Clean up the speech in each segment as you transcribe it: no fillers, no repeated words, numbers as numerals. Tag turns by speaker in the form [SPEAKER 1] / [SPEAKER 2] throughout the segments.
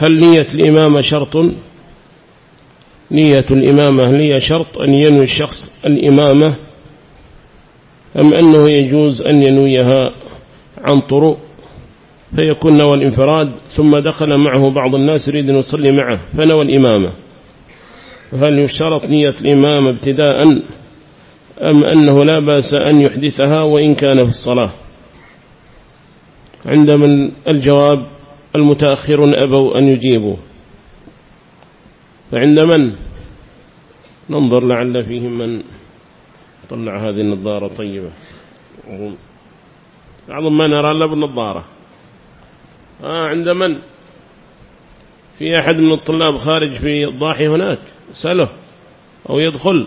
[SPEAKER 1] هل نية الإمامة شرط؟ نية الإمامة هي شرط أن ينوي الشخص الإمامة، أم أنه يجوز أن ينويها عن طرق فيكون نوى الانفراد ثم دخل معه بعض الناس يريد أن يصلي معه فنوى الإمامة؟ هل يشترط نية الإمامة ابتداء أم أنه لا بأس أن يحدثها وإن كان في الصلاة؟ عندما الجواب المتأخرون أبوا أن يجيبوا، فعند من ننظر لعل فيهم من طلع هذه النظارة طيبة، أعظم ما نرى إلا بالنظارة. عند من؟ في أحد من الطلاب خارج في الضاحي هناك؟ سأله أو يدخل.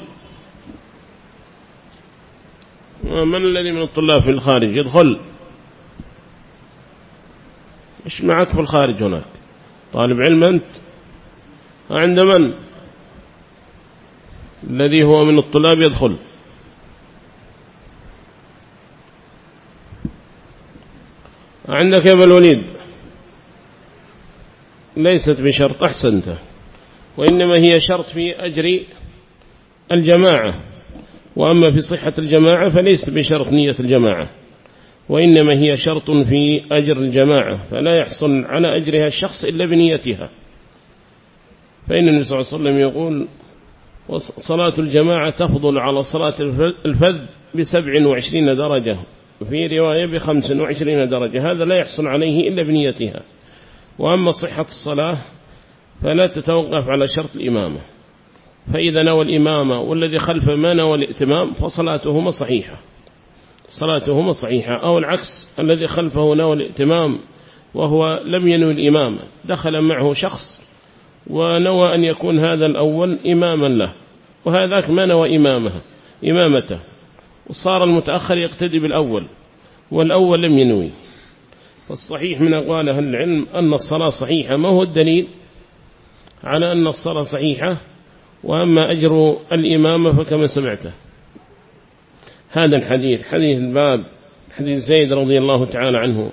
[SPEAKER 1] من الذي من الطلاب في الخارج يدخل؟ إيش معك في الخارج هناك؟ طالب علم أنت؟ عند من الذي هو من الطلاب يدخل؟ عندك يا أبا الوليد؟ ليست بشرط، أحسنت، وإنما هي شرط في أجر الجماعة، وأما في صحة الجماعة فليست بشرط نية الجماعة، وإنما هي شرط في أجر الجماعة، فلا يحصل على أجرها الشخص إلا بنيتها. فإن النبي صلى الله عليه وسلم يقول: صلاة الجماعة تفضل على صلاة الفذ ب27 درجة، وفي رواية ب25 درجة، هذا لا يحصل عليه إلا بنيتها. وأما صحة الصلاة فلا تتوقف على شرط الإمامة، فإذا نوى الإمامة والذي خلفه ما نوى الائتمام فصلاتهما صحيحة، صلاتهما صحيحة. أو العكس، الذي خلفه نوى الائتمام وهو لم ينوي الإمامة، دخل معه شخص ونوى أن يكون هذا الأول إماما له، وهذاك ما نوى إمامته، وصار المتأخر يقتدي بالأول والأول لم ينوي. فالصحيح من أقوال أهل العلم أن الصلاة صحيحة. ما هو الدليل على أن الصلاة صحيحة؟ وأما أجر الإمامة فكما سمعته هذا الحديث، حديث الباب، حديث زيد رضي الله تعالى عنه.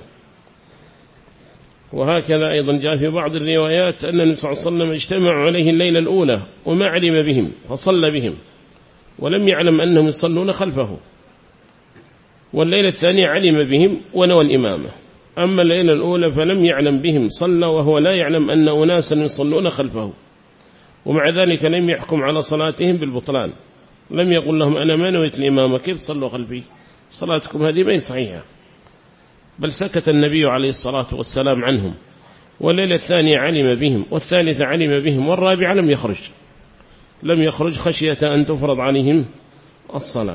[SPEAKER 1] وهكذا أيضا جاء في بعض الروايات أن النبي صلى الله عليه وسلم اجتمعوا عليه الليلة الأولى وما علم بهم فصلى بهم، ولم يعلم أنهم يصلون خلفه، والليلة الثانية علم بهم ونوى الإمامة. أما الليلة الأولى فلم يعلم بهم، صلى وهو لا يعلم أن أناسا يصلون خلفه، ومع ذلك لم يحكم على صلاتهم بالبطلان، لم يقل لهم أنا ما نويت الإمامة كيف صلوا خلفي، صلاتكم هذه ما هي صحيحة، بل سكت النبي عليه الصلاة والسلام عنهم. والليلة الثانية علم بهم، والثالثة علم بهم، والرابعة لم يخرج خشية أن تفرض عليهم الصلاة.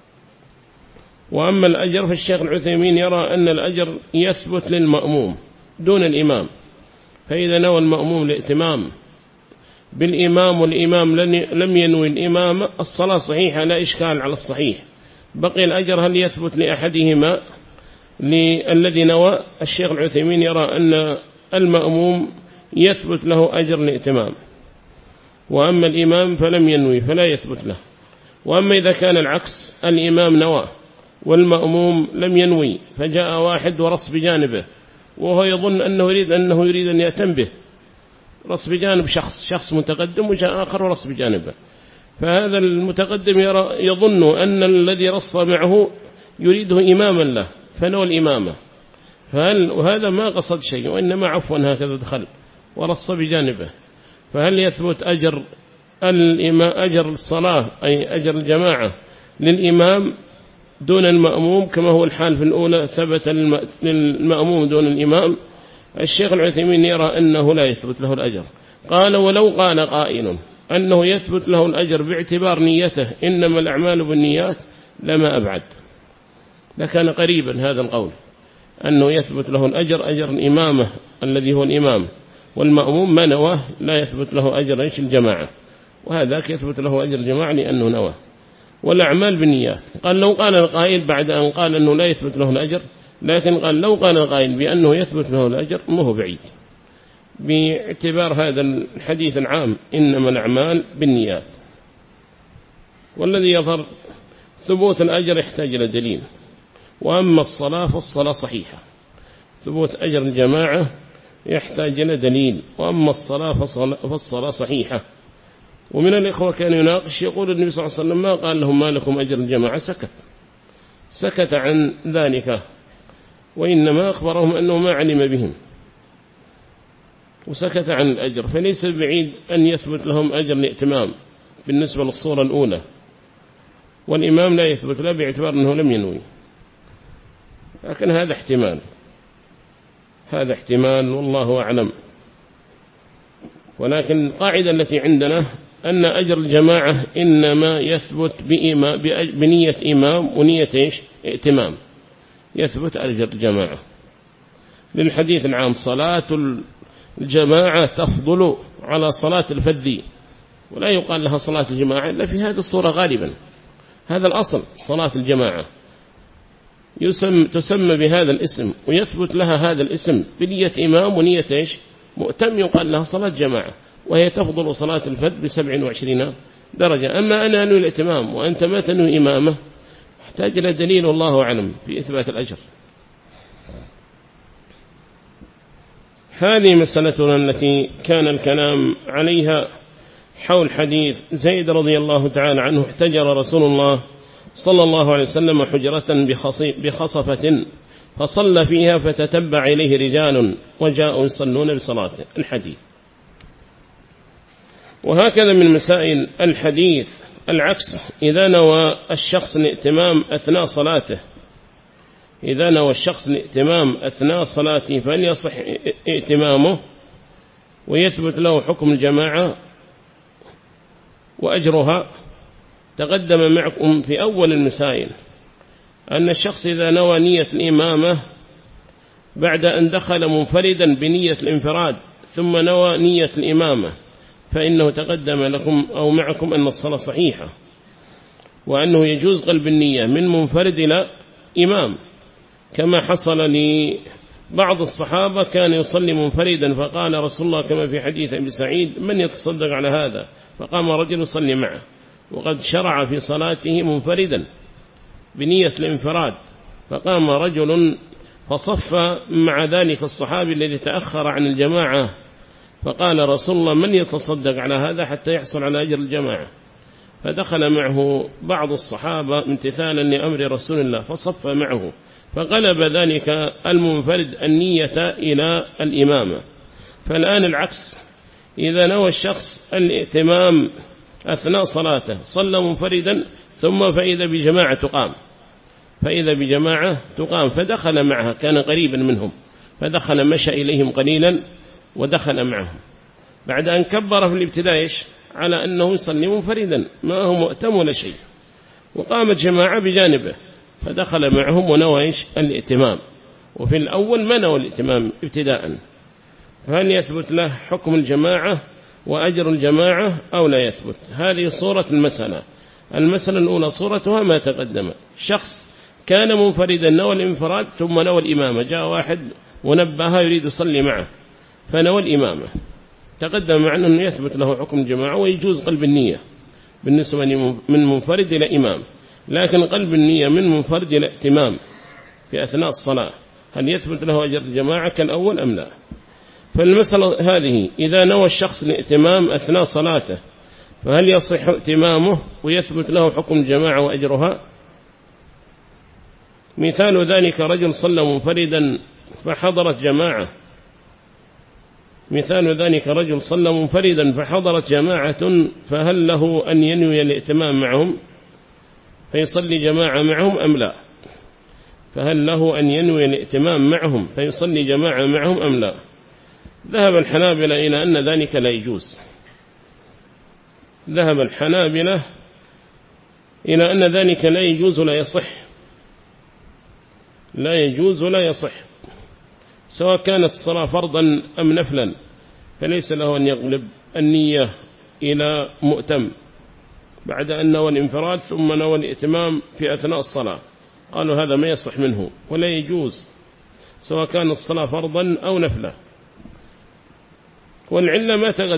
[SPEAKER 1] وأما الأجر فالشيخ العثيمين يرى أن الأجر يثبت للمأموم دون الإمام، فإذا نوى المأموم الائتمام بالإمام والإمام لم ينوي الإمام، الصلاة صحيحة لا إشكال على الصحيح. بقي الأجر هل يثبت لأحدهما للذي نوى؟ الشيخ العثيمين يرى أن المأموم يثبت له أجر الائتمام، وأما الإمام فلم ينوي فلا يثبت له. وأما إذا كان العكس، الإمام نوى والمأموم لم ينوي، فجاء واحد ورص بجانبه وهو يظن أنه يريد أن يأتم به، رص بجانب شخص متقدم، وجاء آخر ورص بجانبه، فهذا المتقدم يظن أن الذي رص معه يريده إماما له فنوى الإمامة، وهذا ما قصد شيء، وإنما عفوا هكذا دخل ورص بجانبه. فهل يثبت أجر الصلاة أي أجر الجماعة للإمام دون المأموم كما هو الحال في الأولى ثبت للمأموم دون الإمام؟ الشيخ العثيمين يرى أنه لا يثبت له الأجر. قال: ولو قال قائل أنه يثبت له الأجر باعتبار نيته إنما الأعمال بالنيات لما أبعد، لكان قريبا هذا القول أنه يثبت له الأجر أجر الإمامة الذي هو الإمام، والمأموم ما نواه لا يثبت له أجر إيش الجماعة، وهذاك يثبت له أجر الجماعة لأنه نواه، والأعمال بالنيات. قال: لو قال القائل بعد أن قال أنه لا يثبت له الأجر، لكن قال لو قال القائل بأنه يثبت له الأجر ما هو بعيد، باعتبار هذا الحديث العام إنما الأعمال بالنيات. والذي يظهر ثبوت الأجر يحتاج إلى دليل. وأما الصلاة فالصلاة صحيحة، ثبوت أجر الجماعة يحتاج إلى دليل. وأما الصلاة فالصلاة صحيحة. ومن الإخوة كان يناقش يقول النبي صلى الله عليه وسلم ما قال لهم ما لكم أجر الجماعة، سكت عن ذلك، وإنما أخبرهم أنه ما علم بهم وسكت عن الأجر، فليس بعيد أن يثبت لهم أجر الائتمام بالنسبة للصورة الأولى، والإمام لا يثبت له باعتبار أنه لم ينوي. لكن هذا احتمال والله أعلم. ولكن القاعدة التي عندنا أن أجر الجماعة إنما يثبت بنية إمام ونية ائتمام، يثبت أجر الجماعة. للحديث العام صلاة الجماعة تفضل على صلاة الفذ، ولا يقال لها صلاة الجماعة إلا في هذه الصورة غالبا. هذا الأصل، صلاة الجماعة تسمى بهذا الاسم ويثبت لها هذا الاسم بنية إمام ونية مؤتم، يقال لها صلاة جماعة، وهي تفضل صلاة الفذ ب27 درجة. أما أنا أنوي الائتمام وأنت ما تنوي إمامة، احتاج إلى دليل والله أعلم في إثبات الأجر. هذه مسألتنا التي كان الكلام عليها حول حديث زيد رضي الله تعالى عنه: احتجر رسول الله صلى الله عليه وسلم حجرة بخصفة فصلى فيها فتتبع إليه رجال وجاءوا يصلون بصلاته. الحديث. وهكذا من مسائل الحديث العكس: إذا نوى الشخص الائتمام أثناء صلاته، إذا نوى الشخص الائتمام أثناء صلاته فليصح ائتمامه ويثبت له حكم الجماعة وأجرها. تقدم معكم في أول المسائل أن الشخص إذا نوى نية الإمامة بعد أن دخل منفردا بنية الانفراد ثم نوى نية الإمامة، فإنه تقدم لكم أو معكم أن الصلاة صحيحة، وأنه يجوز قلب النية من منفرد إلى إمام، كما حصل لبعض الصحابة كان يصلي منفردا فقال رسول الله كما في حديث أبي سعيد: من يتصدق على هذا؟ فقام رجل يصلي معه وقد شرع في صلاته منفردا بنية الانفراد، فقام رجل فصف مع ذلك الصحابي الذي تأخر عن الجماعة، فقال رسول الله: من يتصدق على هذا حتى يحصل على أجر الجماعة؟ فدخل معه بعض الصحابة امتثالا لأمر رسول الله فصف معه، فغلب ذلك المنفرد النية إلى الإمامة. فالآن العكس: إذا نوى الشخص الائتمام أثناء صلاته صلى منفردا ثم فإذا بجماعة تقام فدخل معها، كان قريبا منهم فدخل مشى إليهم قليلا ودخل معهم بعد أن كبر في الابتداء على أنه يصلي منفردا ما هو مؤتم ولا شيء، وقامت جماعة بجانبه فدخل معهم ونوى الائتمام، وفي الأول ما نوى الائتمام ابتداء، فهل يثبت له حكم الجماعة وأجر الجماعة أو لا يثبت؟ هذه صورة المسألة. المسألة الأولى صورتها ما تقدم: شخص كان منفردا نوى الانفراد ثم نوى الإمامة، جاء واحد ونبه يريد يصلي معه فنوى الإمامة، تقدم معنا أنه يثبت له حكم الجماعة ويجوز قلب النية بالنسبة من منفرد إلى إمام، لكن قلب النية من منفرد إلى ائتمام في أثناء الصلاة هل يثبت له أجر الجماعة كالأول أم لا؟ فالمسألة هذه: إذا نوى الشخص الائتمام أثناء صلاته فهل يصح ائتمامه ويثبت له حكم الجماعة وأجرها؟ مثال ذلك: رجل صلى منفردا فحضرت جماعة، فهل له أن ينوي الائتمام معهم فيصلي جماعة معهم أم لا؟ ذهب الحنابلة إلى أن ذلك لا يجوز، لا يصح، سواء كانت الصلاة فرضا أم نفلا، فليس له أن يغلب النية إلى مؤتم بعد أن نوى الانفراد ثم نوى الائتمام في أثناء الصلاة. قالوا هذا ما يصح منه ولا يجوز، سواء كان الصلاة فرضا أو نفلا. والعلة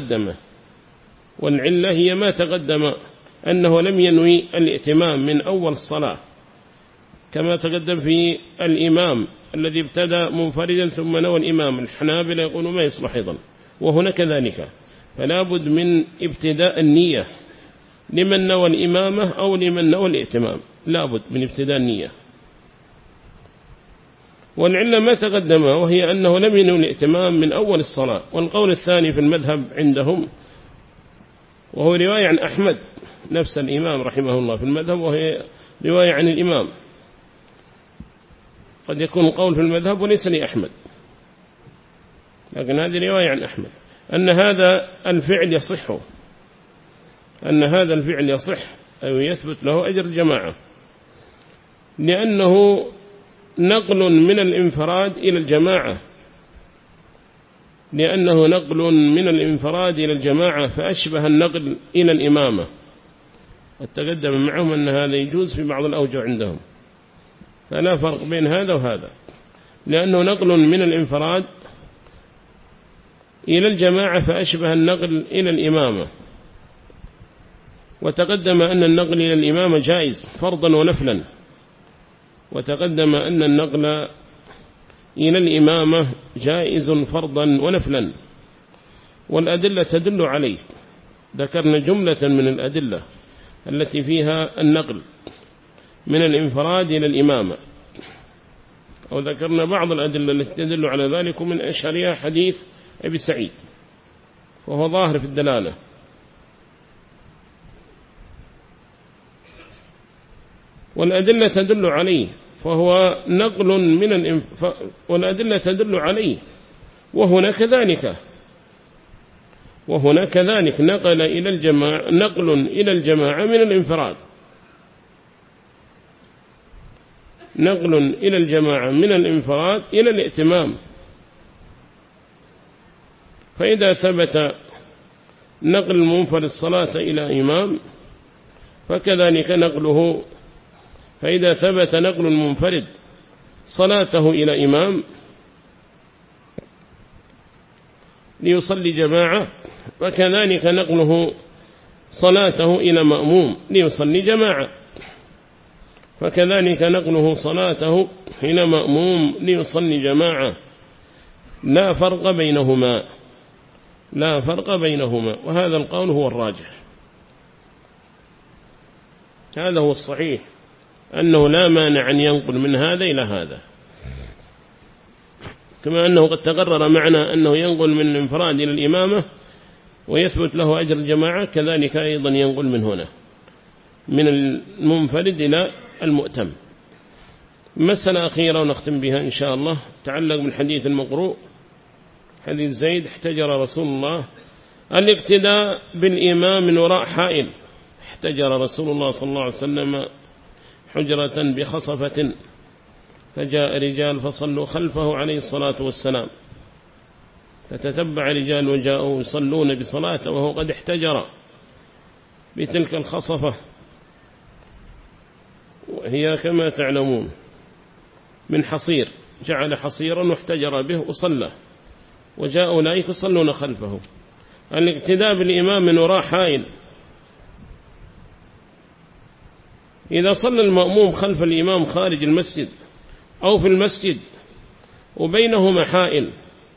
[SPEAKER 1] هي ما تقدم أنه لم ينوي الائتمام من أول الصلاة، كما تقدم في الإمام الذي ابتدى منفردا ثم نوى الإمام. الحنابلة يقولون ما يصلح أيضا، وهنا كذلك، فلا بد من ابتداء النية لمن نوى الإمامة أو لمن نوى الائتمام، لا بد من ابتداء النية. والعلة ما تقدم وهي أنه لم ينوي الائتمام من أول الصلاة. والقول الثاني في المذهب عندهم وهو رواية عن أحمد نفس الإمام رحمه الله في المذهب، وهي رواية عن الإمام. قد يكون قول في المذهب وليس لأحمد، لكن هذه رواية عن أحمد أن هذا الفعل يصح، أن هذا الفعل يصح أو يثبت له أجر الجماعة، لأنه نقل من الانفراد إلى الجماعة، لأنه نقل من الانفراد إلى الجماعة فأشبه النقل إلى الإمامة. وتقدم معهم أن هذا يجوز في بعض الأوجه عندهم، فلا فرق بين هذا وهذا، لأنه نقل من الانفراد إلى الجماعة فأشبه النقل إلى الإمامة. وتقدم أن النقل إلى الإمامة جائز فرضا ونفلا، وتقدم أن النقل إلى الإمامة جائز فرضا ونفلا، والأدلة تدل عليه. ذكرنا جملة من الأدلة التي فيها النقل من الانفراد إلى الإمامة، أو ذكرنا بعض الأدلة التي تدل على ذلك، ومن أشهرها حديث أبي سعيد وهو ظاهر في الدلالة. والأدلة تدل عليه، فهو نقل من والأدلة تدل عليه. وهنا كذلك نقل إلى الجماعة من الانفراد، نقل إلى الجماعة من الانفراد إلى الائتمام. فإذا ثبت نقل المنفرد الصلاة إلى إمام فكذلك نقله، فإذا ثبت نقل المنفرد صلاته إلى إمام ليصلي جماعة، فكذلك نقله صلاته إلى مأموم ليصلي جماعة، فكذلك نقله صلاته إلى مأموم ليصلي جماعة، لا فرق بينهما. وهذا القول هو الراجح، هذا هو الصحيح، أنه لا مانع أن ينقل من هذا إلى هذا، كما أنه قد تقرر معنا أنه ينقل من الانفراد إلى الإمامة ويثبت له أجر الجماعة، كذلك أيضا ينقل من هنا من المنفرد إلى المؤتم. مسألة أخيرة ونختم بها إن شاء الله، تعلق بالحديث المقروء، حديث زيد: احتجر رسول الله الاقتداء بالإمام من وراء حائل. احتجر رسول الله صلى الله عليه وسلم حجرة بخصفة، فجاء رجال فصلوا خلفه عليه الصلاة والسلام، فتتبع رجال وجاءوا يصلون بصلاته وهو قد احتجر بتلك الخصفة، وهي كما تعلمون من حصير، جعل حصيرا واحتجر به وصلى، وجاء أولئك يصلون خلفه. الاقتداء بالإمام من وراء حائل، إذا صلى المأموم خلف الإمام خارج المسجد أو في المسجد وبينهما حائل،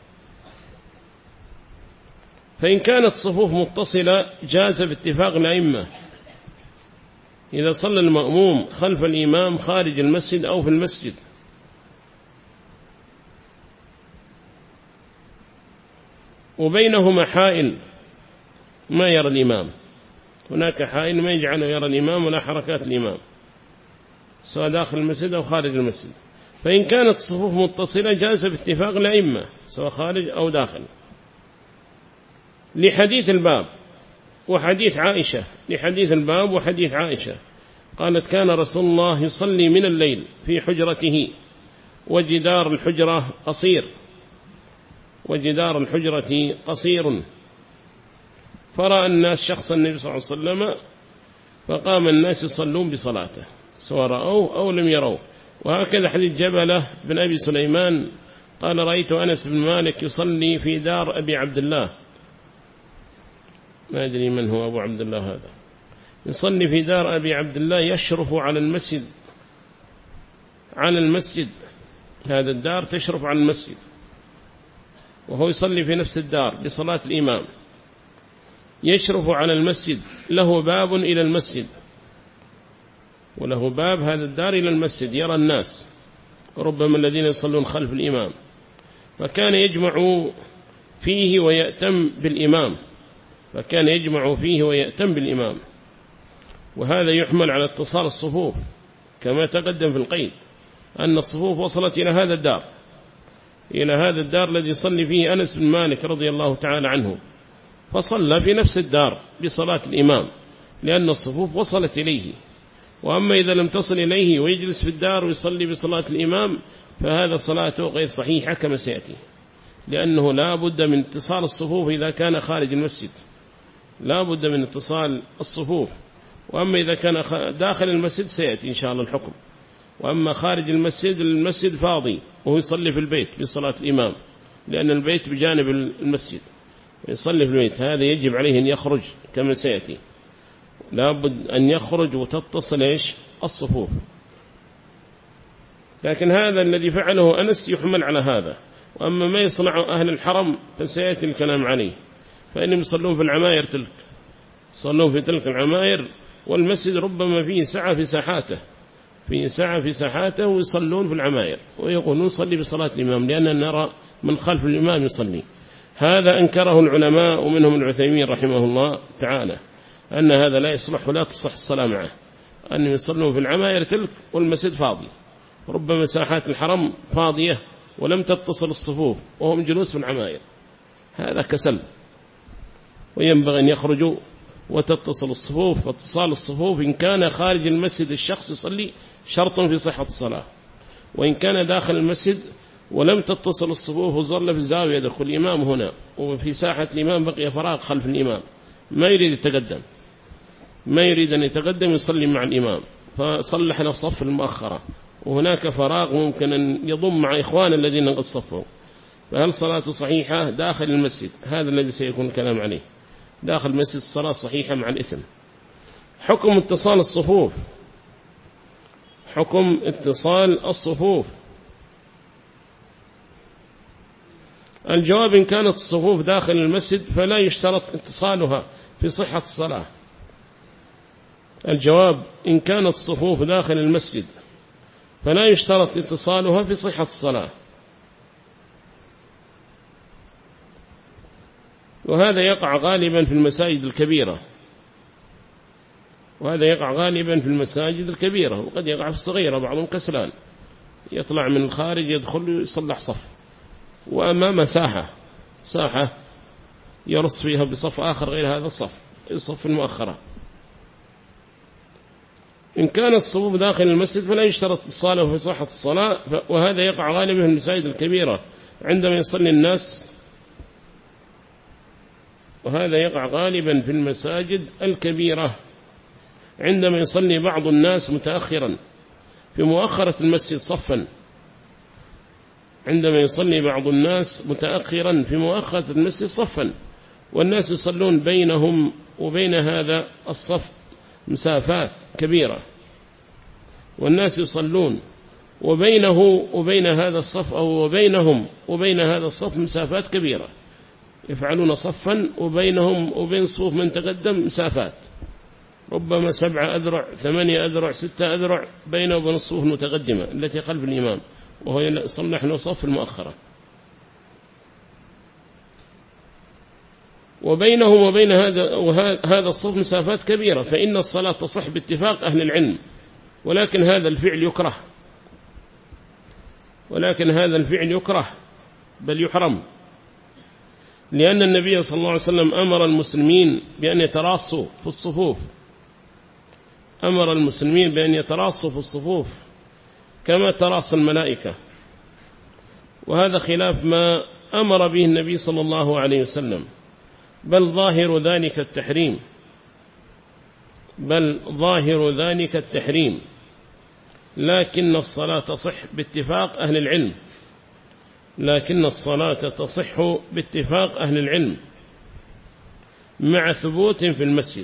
[SPEAKER 1] فإن كانت صفوف متصلة جاز باتفاق الأئمة إذا صلى المأموم خلف الإمام خارج المسجد أو في المسجد. وبينهما حائل ما يرى الإمام، هناك حائل ما يجعله يرى الإمام ولا حركات الإمام سواء داخل المسجد أو خارج المسجد. فإن كانت الصفوف متصلة جاز باتفاق الأئمة سواء خارج أو داخل، لحديث الباب وحديث عائشة. لحديث الباب وحديث عائشة قالت: كان رسول الله يصلي من الليل في حجرته وجدار الحجرة قصير، وجدار الحجرة قصير، فرأى الناس شخص النبي صلى الله عليه وسلم فقام الناس يصلون بصلاته سواء رأوه أو لم يروه. وهكذا حديث جبلة بن أبي سليمان قال: رأيت أنس بن مالك يصلي في دار أبي عبد الله، ما أدري من هو أبو عبد الله هذا، يصلي في دار أبي عبد الله يشرف على المسجد على المسجد، هذا الدار تشرف على المسجد، وهو يصلي في نفس الدار بصلاة الإمام، يشرف على المسجد، له باب إلى المسجد، وله باب هذا الدار إلى المسجد، يرى الناس ربما الذين يصلون خلف الإمام، فكان يجمع فيه ويأتم بالإمام، وهذا يحمل على اتصال الصفوف كما تقدم في القيد، أن الصفوف وصلت إلى هذا الدار الذي يصلي فيه أنس بن مالك رضي الله تعالى عنه، فصلى في نفس الدار بصلاة الإمام لأن الصفوف وصلت إليه. وأما إذا لم تصل إليه ويجلس في الدار ويصلي بصلاة الإمام فهذا صلاته غير صحيحة كما سيأتي، لأنه لا بد من اتصال الصفوف إذا كان خارج المسجد، لا بد من اتصال الصفوف. وأما إذا كان داخل المسجد سيأتي إن شاء الله الحكم. وأما خارج المسجد فاضي وهو يصلي في البيت بصلاة الإمام، لأن البيت بجانب المسجد، يصلي في البيت، هذا يجب عليه أن يخرج كما سيأتي، لا بد أن يخرج وتتصل الصفوف. لكن هذا الذي فعله أنس يحمل على هذا. وأما ما يصنع أهل الحرم فسيأتي الكلام عليه، فإنهم يصلون في العماير يصلون في تلك العماير، والمسجد ربما فيه ساعة في ساحاته ويصلون في العماير ويقولون صلي بصلاة الإمام، لأننا نرى من خلف الإمام يصلي. هذا أنكره العلماء ومنهم العثيمين رحمه الله تعالى، أن هذا لا يصلح ولا تصح الصلاة معه، أن يصلون في العماير تلك والمسجد فاضي، ربما ساحات الحرم فاضية ولم تتصل الصفوف وهم جلوس في العماير، هذا كسل. وينبغي أن يخرجوا وتتصل الصفوف. واتصال الصفوف إن كان خارج المسجد الشخص يصلي شرط في صحة الصلاة، وإن كان داخل المسجد ولم تتصل الصفوف وظل في الزاوية يدخل الإمام هنا وفي ساحة الإمام بقي فراغ خلف الإمام، ما يريد أن يتقدم يصلي مع الإمام، فصلح له صف المؤخرة وهناك فراغ ممكن أن يضم مع إخوان الذين قد صفوا، فهل صلاته صحيحة داخل المسجد؟ هذا الذي سيكون الكلام عليه. داخل المسجد الصلاة صحيحة مع الإثم. حكم اتصال الصفوف. الجواب: إن كانت الصفوف داخل المسجد فلا يشترط اتصالها في صحة الصلاة. الجواب: إن كانت الصفوف داخل المسجد فلا يشترط اتصالها في صحة الصلاة. وهذا يقع غالبا في المساجد الكبيرة، وقد يقع في الصغيرة، بعضهم كسلان يطلع من الخارج يدخل ويصلح صف، وأمام ساحة يرص فيها بصف آخر غير هذا الصف المؤخرة. إن كانت الصفوف داخل المسجد فلا يشترط اتصاله في صحة الصلاة، وهذا يقع غالبا في المساجد الكبيرة عندما يصلي الناس، وهذا يقع غالبا في المساجد الكبيرة عندما يصلي بعض الناس متأخرا في مؤخرة المسجد صفا، والناس يصلون بينهم وبين هذا الصف مسافات كبيرة، والناس يصلون وبينه وبين هذا الصف أو وبينهم وبين هذا الصف مسافات كبيرة، يفعلون صفا وبينهم وبين صفوف من تقدم مسافات ربما 7 أذرع 8 أذرع 6 أذرع بينه وبين الصفوف المتقدمة التي خلف الإمام، وهو يصلح له صف المؤخرة، وبينهم وبين هذا الصف مسافات كبيرة، فإن الصلاة تصح باتفاق أهل العلم، ولكن هذا الفعل يكره بل يحرم، لأن النبي صلى الله عليه وسلم أمر المسلمين بأن يتراصوا في الصفوف كما تراص الملائكة، وهذا خلاف ما أمر به النبي صلى الله عليه وسلم، بل ظاهر ذلك التحريم، لكن الصلاة تصح باتفاق أهل العلم مع ثبوت في المسجد،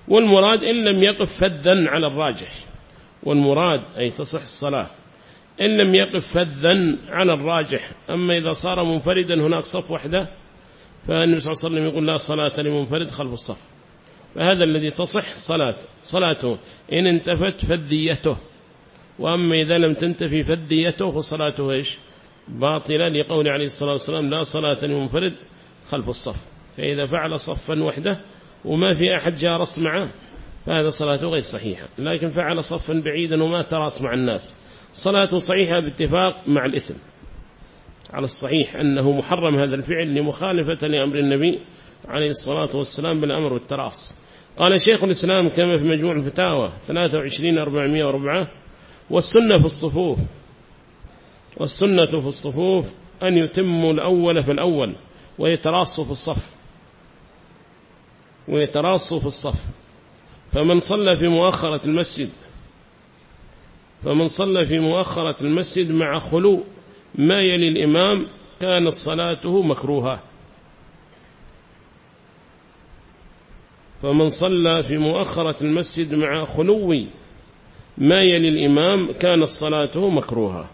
[SPEAKER 1] والمراد إن لم يقف فذا على الراجح، والمراد أي تصح الصلاة إن لم يقف فذا على الراجح. أما إذا صار منفردا هناك صف وحده فالنبي صلى الله عليه وسلم يقول لا صلاة لمنفرد خلف الصف، فهذا الذي تصح صلاته إن انتفت فذيته. وأما إذا لم تنتفي فذيته فصلاته إيش؟ باطلة، لقول عليه الصلاة والسلام لا صلاة لمنفرد خلف الصف. فإذا فعل صفا وحده وما في أحد جارس معه فهذا صلاته غير صحيحة، لكن فعل صفا بعيدا وما تراس مع الناس صلاته صحيحة باتفاق مع الإثم. على الصحيح أنه محرم هذا الفعل لمخالفة لأمر النبي عليه الصلاة والسلام بالأمر والتراص. قال شيخ الإسلام كما في مجموع الفتاوى 23/404: والسنة في الصفوف أن يتموا الأول فالأول ويتراصوا في الصف. فمن صلى في مؤخرة المسجد مع خلو ما يلي الإمام كانت صلاته مكروهة. فمن صلى في مؤخرة المسجد مع خلو ما يلي الإمام كانت صلاته مكروهة.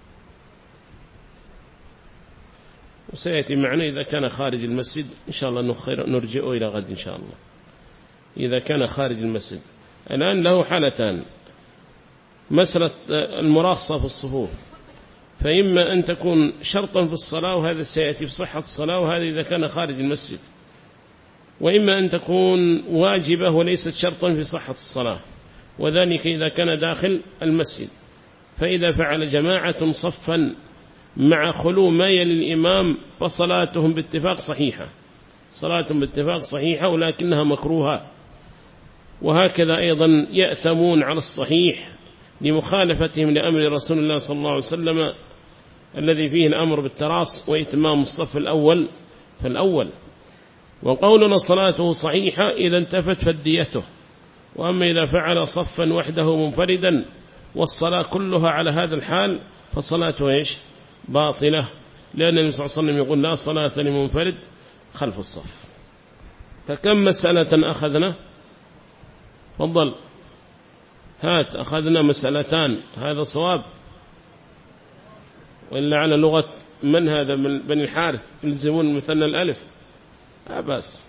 [SPEAKER 1] وسيأتي معنا إذا كان خارج المسجد إن شاء الله نرجئه إلى غد إن شاء الله. إذا كان خارج المسجد الآن له حالتان: مسألة المراصة في الصفوف، فإما أن تكون شرطا في الصلاة وهذا سيأتي في صحة الصلاة وهذا إذا كان خارج المسجد، وإما أن تكون واجبة وليست شرطا في صحة الصلاة، وذلك إذا كان داخل المسجد. فإذا فعل جماعة صفا مع خلو ما يلي الإمام فصلاتهم باتفاق صحيحة ولكنها مكروهة. وهكذا أيضا يأثمون على الصحيح لمخالفتهم لأمر رسول الله صلى الله عليه وسلم الذي فيه الأمر بالتراص وإتمام الصف الأول فالأول. وقولنا صلاته صحيحة إذا انتفت فديته. وأما إذا فعل صفا وحده منفردا والصلاة كلها على هذا الحال فصلاته إيش؟ باطلة، لأن النبي صلى الله عليه وسلم يقول لا صلاة لمنفرد خلف الصف. فكم مسألة أخذنا؟ تفضل هات. أخذنا مسألتان، هذا صواب وإلا على لغة من هذا من بني الحارث يلزمون مثنى الألف بس.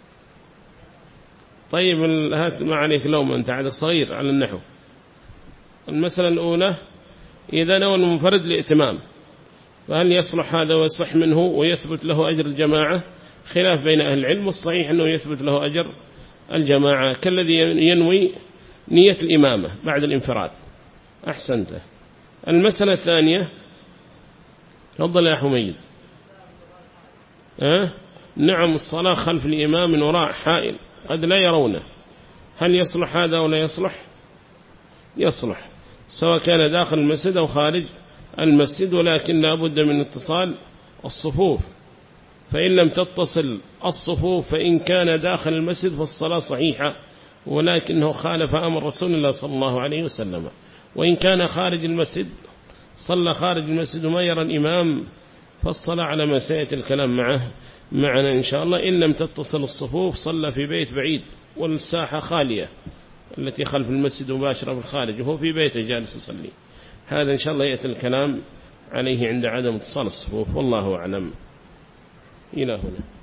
[SPEAKER 1] طيب هات ما عليك لوم، أنت عادك صغير على النحو. المسألة الأولى إذا نوى المنفرد لإتمام فهل يصلح هذا ويصح منه ويثبت له أجر الجماعة؟ خلاف بين أهل العلم، والصحيح أنه يثبت له أجر الجماعة كالذي ينوي نية الإمامة بعد الانفراد. أحسنت. المسألة الثانية، تفضل يا حميد. نعم، الصلاة خلف الإمام من وراء حائل قد لا يرونه، هل يصلح هذا ولا يصلح؟ يصلح سواء كان داخل المسجد أو خارج المسجد، ولكن لا بد من اتصال الصفوف. فإن لم تتصل الصفوف فإن كان داخل المسجد فالصلاة صحيحة، ولكنه خالف أمر رسول الله صلى الله عليه وسلم. وإن كان خارج المسجد صلى خارج المسجد وما يرى الإمام فالصلاة على ما سيأتي الكلام معنا إن شاء الله. إن لم تتصل الصفوف صلى في بيت بعيد والساحة خالية التي خلف المسجد مباشرة في الخارج وهو في بيته جالس يصلي. هذا إن شاء الله يأتي الكلام عليه عند عدم اتصال الصفوف. والله أعلم. إلى هنا.